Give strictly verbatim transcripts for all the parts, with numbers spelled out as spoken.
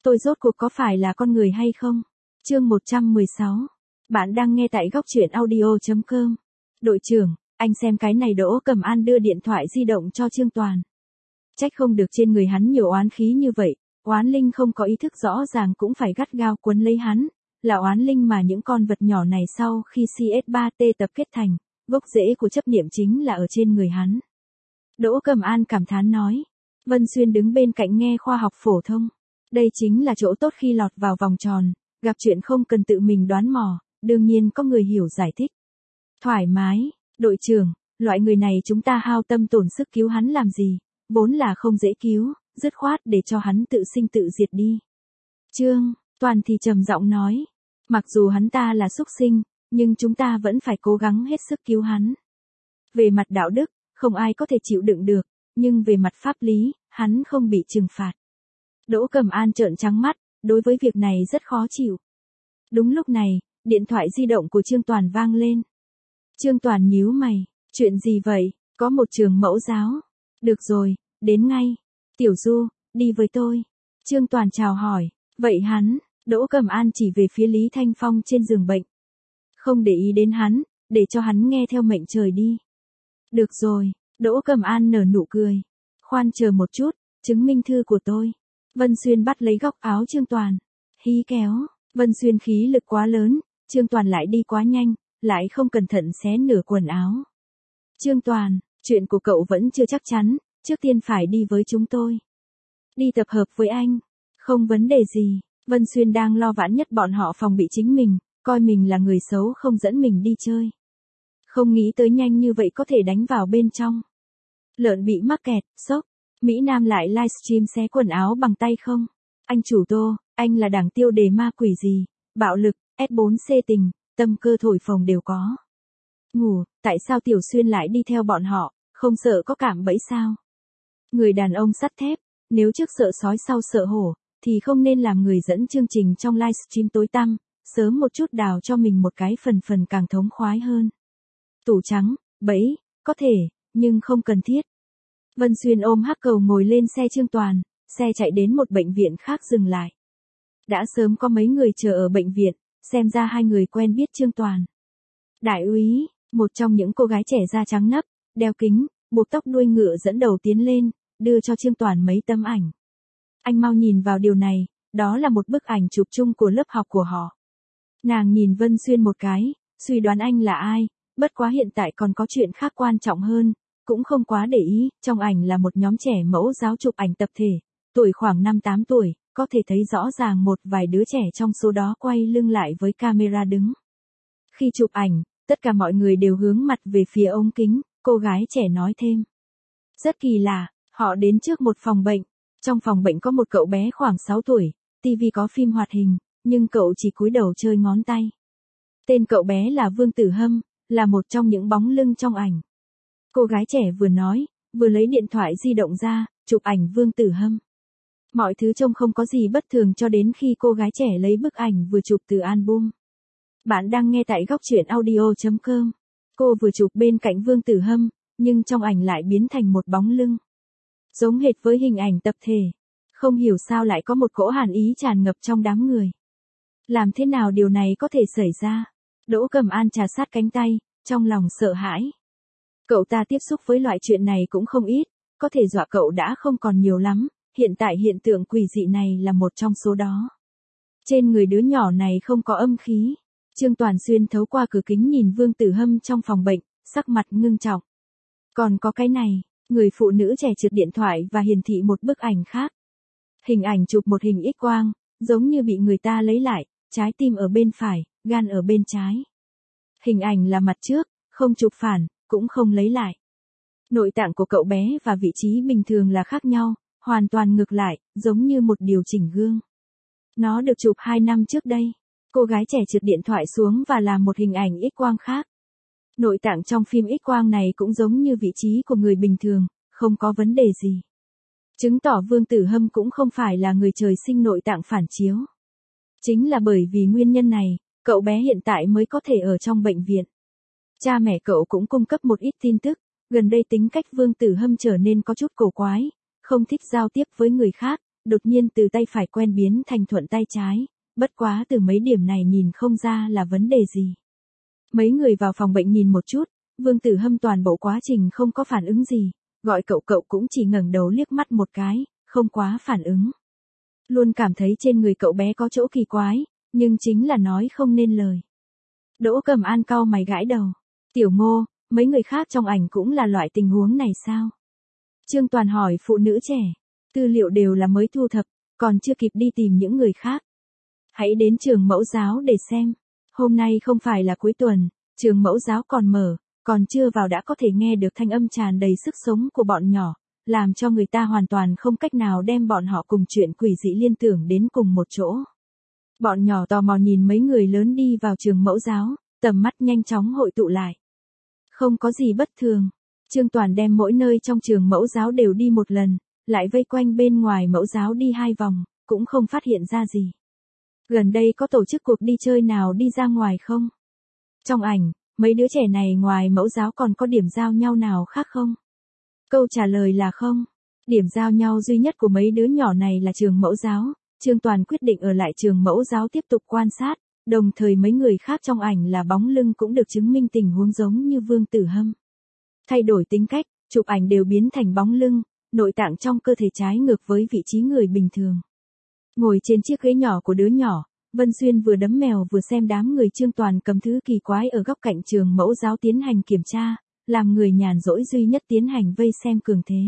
tôi rốt cuộc có phải là con người hay không? Chương một trăm mười sáu. Bạn đang nghe tại góc truyện audio chấm com. Đội trưởng, anh xem cái này. Đỗ Cẩm An đưa điện thoại di động cho Trương Toàn. Trách không được trên người hắn nhiều oán khí như vậy, oán linh không có ý thức rõ ràng cũng phải gắt gao quấn lấy hắn, là oán linh mà những con vật nhỏ này sau khi C S ba T tập kết thành, gốc rễ của chấp niệm chính là ở trên người hắn. Đỗ Cẩm An cảm thán nói. Vân Xuyên đứng bên cạnh nghe khoa học phổ thông. Đây chính là chỗ tốt khi lọt vào vòng tròn, gặp chuyện không cần tự mình đoán mò, đương nhiên có người hiểu giải thích. Thoải mái, đội trưởng, loại người này chúng ta hao tâm tổn sức cứu hắn làm gì, vốn là không dễ cứu, dứt khoát để cho hắn tự sinh tự diệt đi. Trương Toàn thì trầm giọng nói, mặc dù hắn ta là súc sinh, nhưng chúng ta vẫn phải cố gắng hết sức cứu hắn. Về mặt đạo đức, không ai có thể chịu đựng được, nhưng về mặt pháp lý, hắn không bị trừng phạt. Đỗ Cẩm An trợn trắng mắt, đối với việc này rất khó chịu. Đúng lúc này, điện thoại di động của Trương Toàn vang lên. Trương Toàn nhíu mày, chuyện gì vậy? Có một trường mẫu giáo. Được rồi, đến ngay. Tiểu Du, đi với tôi. Trương Toàn chào hỏi, vậy hắn, Đỗ Cẩm An chỉ về phía Lý Thanh Phong trên giường bệnh. Không để ý đến hắn, để cho hắn nghe theo mệnh trời đi. Được rồi, Đỗ Cẩm An nở nụ cười. Khoan chờ một chút, chứng minh thư của tôi. Vân Xuyên bắt lấy góc áo Trương Toàn. Hí kéo, Vân Xuyên khí lực quá lớn, Trương Toàn lại đi quá nhanh, lại không cẩn thận xé nửa quần áo. Trương Toàn, chuyện của cậu vẫn chưa chắc chắn, trước tiên phải đi với chúng tôi. Đi tập hợp với anh. Không vấn đề gì, Vân Xuyên đang lo vãn nhất bọn họ phòng bị chính mình, coi mình là người xấu không dẫn mình đi chơi. Không nghĩ tới nhanh như vậy có thể đánh vào bên trong. Lợn bị mắc kẹt, sốc. Mỹ Nam lại livestream xé quần áo bằng tay không? Anh chủ Tô, anh là đảng tiêu đề ma quỷ gì? Bạo lực, S bốn C tình, tâm cơ thổi phồng đều có. Ngủ, tại sao Tiểu Xuyên lại đi theo bọn họ, không sợ có cảm bẫy sao? Người đàn ông sắt thép, nếu trước sợ sói sau sợ hổ, thì không nên làm người dẫn chương trình trong livestream tối tăm, sớm một chút đào cho mình một cái phần phần càng thống khoái hơn. Tủ trắng, bẫy, có thể, nhưng không cần thiết. Vân Xuyên ôm hắc cầu ngồi lên xe Trương Toàn, xe chạy đến một bệnh viện khác dừng lại. Đã sớm có mấy người chờ ở bệnh viện, xem ra hai người quen biết Trương Toàn. Đại úy, một trong những cô gái trẻ da trắng nấp, đeo kính, buộc tóc đuôi ngựa dẫn đầu tiến lên, đưa cho Trương Toàn mấy tấm ảnh. Anh mau nhìn vào điều này, đó là một bức ảnh chụp chung của lớp học của họ. Nàng nhìn Vân Xuyên một cái, suy đoán anh là ai, bất quá hiện tại còn có chuyện khác quan trọng hơn. Cũng không quá để ý, trong ảnh là một nhóm trẻ mẫu giáo chụp ảnh tập thể, tuổi khoảng năm tám tuổi, có thể thấy rõ ràng một vài đứa trẻ trong số đó quay lưng lại với camera đứng. Khi chụp ảnh, tất cả mọi người đều hướng mặt về phía ống kính, cô gái trẻ nói thêm. Rất kỳ lạ, họ đến trước một phòng bệnh, trong phòng bệnh có một cậu bé khoảng sáu tuổi, tivi có phim hoạt hình, nhưng cậu chỉ cúi đầu chơi ngón tay. Tên cậu bé là Vương Tử Hâm, là một trong những bóng lưng trong ảnh. Cô gái trẻ vừa nói, vừa lấy điện thoại di động ra, chụp ảnh Vương Tử Hâm. Mọi thứ trông không có gì bất thường cho đến khi cô gái trẻ lấy bức ảnh vừa chụp từ album. Bạn đang nghe tại góc truyện audio chấm com. Cô vừa chụp bên cạnh Vương Tử Hâm, nhưng trong ảnh lại biến thành một bóng lưng. Giống hệt với hình ảnh tập thể. Không hiểu sao lại có một cỗ hàn ý tràn ngập trong đám người. Làm thế nào điều này có thể xảy ra? Đỗ Cẩm An trà sát cánh tay, trong lòng sợ hãi. Cậu ta tiếp xúc với loại chuyện này cũng không ít, có thể dọa cậu đã không còn nhiều lắm, hiện tại hiện tượng quỷ dị này là một trong số đó. Trên người đứa nhỏ này không có âm khí. Trương Toàn xuyên thấu qua cửa kính nhìn Vương Tử Hâm trong phòng bệnh, sắc mặt ngưng trọng. Còn có cái này, người phụ nữ trẻ trượt điện thoại và hiển thị một bức ảnh khác. Hình ảnh chụp một hình X quang, giống như bị người ta lấy lại, trái tim ở bên phải, gan ở bên trái. Hình ảnh là mặt trước, không chụp phản, cũng không lấy lại. Nội tạng của cậu bé và vị trí bình thường là khác nhau, hoàn toàn ngược lại, giống như một điều chỉnh gương. Nó được chụp hai năm trước đây. Cô gái trẻ trượt điện thoại xuống và làm một hình ảnh X quang khác. Nội tạng trong phim X quang này cũng giống như vị trí của người bình thường, không có vấn đề gì. Chứng tỏ Vương Tử Hâm cũng không phải là người trời sinh nội tạng phản chiếu. Chính là bởi vì nguyên nhân này, cậu bé hiện tại mới có thể ở trong bệnh viện. Cha mẹ cậu cũng cung cấp một ít tin tức, gần đây tính cách Vương Tử Hâm trở nên có chút cổ quái, không thích giao tiếp với người khác, đột nhiên từ tay phải quen biến thành thuận tay trái, bất quá từ mấy điểm này nhìn không ra là vấn đề gì. Mấy người vào phòng bệnh nhìn một chút, Vương Tử Hâm toàn bộ quá trình không có phản ứng gì, gọi cậu cậu cũng chỉ ngẩng đầu liếc mắt một cái, không quá phản ứng. Luôn cảm thấy trên người cậu bé có chỗ kỳ quái, nhưng chính là nói không nên lời. Đỗ Cẩm An cau mày gãi đầu. Tiểu Ngô, mấy người khác trong ảnh cũng là loại tình huống này sao? Trương Toàn hỏi phụ nữ trẻ. Tư liệu đều là mới thu thập, còn chưa kịp đi tìm những người khác. Hãy đến trường mẫu giáo để xem. Hôm nay không phải là cuối tuần, trường mẫu giáo còn mở, còn chưa vào đã có thể nghe được thanh âm tràn đầy sức sống của bọn nhỏ, làm cho người ta hoàn toàn không cách nào đem bọn họ cùng chuyện quỷ dị liên tưởng đến cùng một chỗ. Bọn nhỏ tò mò nhìn mấy người lớn đi vào trường mẫu giáo, tầm mắt nhanh chóng hội tụ lại. Không có gì bất thường. Trương Toàn đem mỗi nơi trong trường mẫu giáo đều đi một lần, lại vây quanh bên ngoài mẫu giáo đi hai vòng, cũng không phát hiện ra gì. Gần đây có tổ chức cuộc đi chơi nào đi ra ngoài không? Trong ảnh, mấy đứa trẻ này ngoài mẫu giáo còn có điểm giao nhau nào khác không? Câu trả lời là không. Điểm giao nhau duy nhất của mấy đứa nhỏ này là trường mẫu giáo. Trương Toàn quyết định ở lại trường mẫu giáo tiếp tục quan sát, đồng thời mấy người khác trong ảnh là bóng lưng cũng được chứng minh tình huống giống như Vương Tử Hâm. Thay đổi tính cách, chụp ảnh đều biến thành bóng lưng, nội tạng trong cơ thể trái ngược với vị trí người bình thường. Ngồi trên chiếc ghế nhỏ của đứa nhỏ, Vân Xuyên vừa đấm mèo vừa xem đám người Trương Toàn cầm thứ kỳ quái ở góc cạnh trường mẫu giáo tiến hành kiểm tra, làm người nhàn rỗi duy nhất tiến hành vây xem cường thế.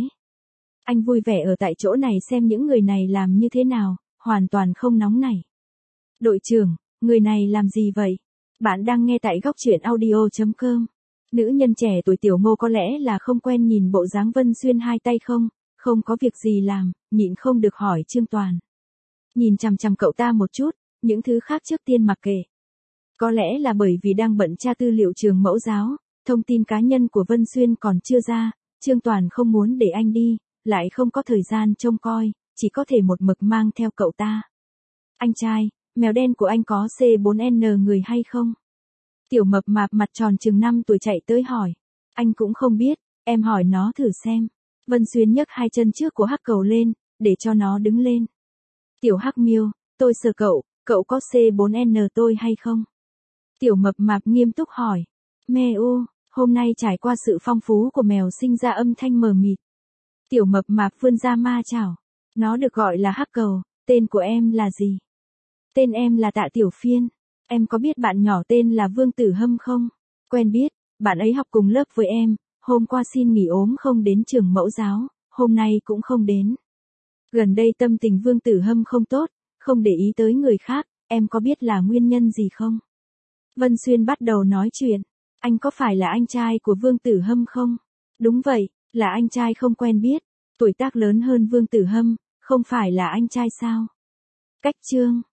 Anh vui vẻ ở tại chỗ này xem những người này làm như thế nào, hoàn toàn không nóng nảy. Đội trưởng, người này làm gì vậy? Bạn đang nghe tại góc truyện audio chấm com. Nữ nhân trẻ tuổi Tiểu Ngô có lẽ là không quen nhìn bộ dáng Vân Xuyên hai tay không, không có việc gì làm, nhịn không được hỏi Trương Toàn. Nhìn chằm chằm cậu ta một chút, những thứ khác trước tiên mặc kệ. Có lẽ là bởi vì đang bận tra tư liệu trường mẫu giáo, thông tin cá nhân của Vân Xuyên còn chưa ra, Trương Toàn không muốn để anh đi, lại không có thời gian trông coi, chỉ có thể một mực mang theo cậu ta. Anh trai, mèo đen của anh có C bốn N người hay không? Tiểu mập mạp mặt tròn chừng năm tuổi chạy tới hỏi. Anh cũng không biết, em hỏi nó thử xem. Vân Xuyên nhấc hai chân trước của hắc cầu lên, để cho nó đứng lên. Tiểu hắc miêu, tôi sờ cậu, cậu có C bốn N tôi hay không? Tiểu mập mạp nghiêm túc hỏi. Mê u, hôm nay trải qua sự phong phú của mèo sinh ra âm thanh mờ mịt. Tiểu mập mạp vươn ra ma chảo. Nó được gọi là hắc cầu, tên của em là gì? Tên em là Tạ Tiểu Phiên. Em có biết bạn nhỏ tên là Vương Tử Hâm không? Quen biết, bạn ấy học cùng lớp với em, hôm qua xin nghỉ ốm không đến trường mẫu giáo, hôm nay cũng không đến. Gần đây tâm tình Vương Tử Hâm không tốt, không để ý tới người khác, em có biết là nguyên nhân gì không? Vân Xuyên bắt đầu nói chuyện, anh có phải là anh trai của Vương Tử Hâm không? Đúng vậy, là anh trai không quen biết, tuổi tác lớn hơn Vương Tử Hâm, không phải là anh trai sao? Cách chương